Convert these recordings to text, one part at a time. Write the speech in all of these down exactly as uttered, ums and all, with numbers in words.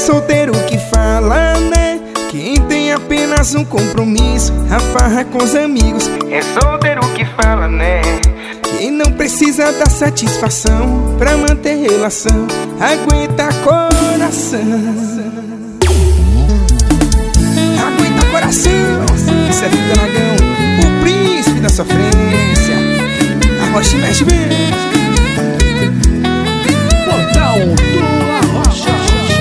solteiro que fala, né? Quem tem apenas um compromisso, a farra com os amigos. É solteiro que fala, né? Quem não precisa dar satisfação pra manter relação, aguenta coração. Aguenta coração. Isso é Vitor Dragão, o príncipe da sofrência. A Rocha mexe bem. Portal do Arrocha.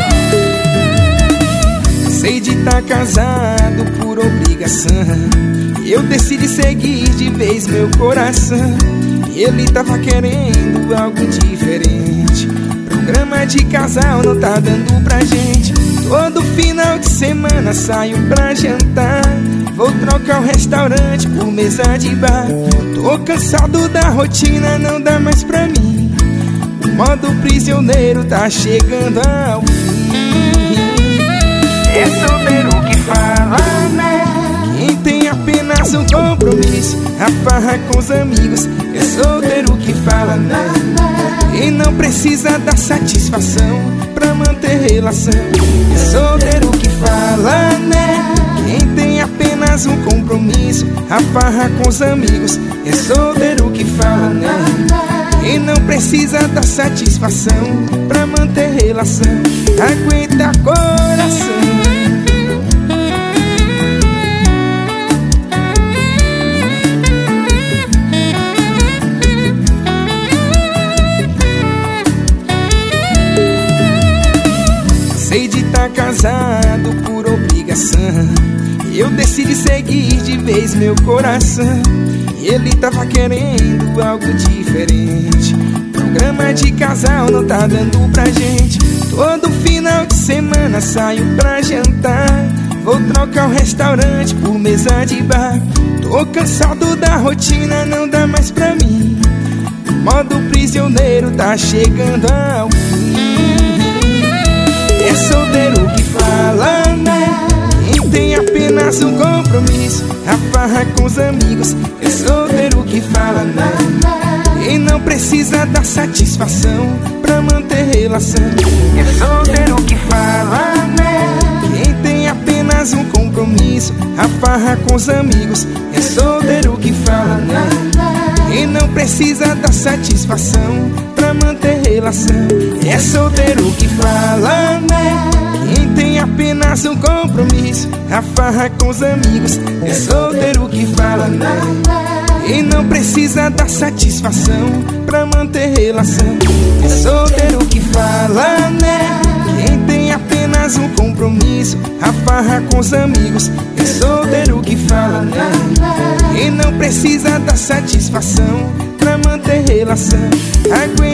Sei de tá casado por obrigação, eu decidi seguir de vez meu coração. Ele tava querendo algo diferente, programa de casal não tá dando pra gente. Todo final de semana saio pra jantar, vou trocar o restaurante por mesa de bar. Tô cansado da rotina, não dá mais pra mim. O modo prisioneiro tá chegando ao fim. É solteiro que fala, né? Quem tem apenas um compromisso, a farra com os amigos. É solteiro que fala, né? Quem não precisa dar satisfação pra manter relação. É solteiro que fala, né? Quem tem apenas um compromisso, a farra com os amigos. É solteiro que fala, né? Quem não precisa dar satisfação pra manter relação, aguenta coração. Sei de tá casado por obrigação, eu decidi seguir de vez meu coração. Ele tava querendo algo diferente, programa de casal não tá dando pra gente. Todo final de semana saio pra jantar, vou trocar o restaurante por mesa de bar. Tô cansado da rotina, não dá mais pra mim. O modo prisioneiro tá chegando ao fim. É solteiro que fala, né? Quem tem apenas um compromisso, a farra com os amigos. É solteiro que fala, né? Quem não precisa dar satisfação pra manter relação. É solteiro que fala, né? Quem tem apenas um compromisso, a farra com os amigos. É solteiro que fala, né? Quem não precisa dar satisfação pra manter relação. É solteiro que fala, né? Quem tem apenas um compromisso, a farra com os amigos. É solteiro que fala, né? Quem não precisa dar satisfação pra manter relação. É solteiro que fala, né? Quem tem apenas um compromisso, a farra com os amigos. É solteiro que fala, né? Quem não precisa dar satisfação pra manter relação, aguenta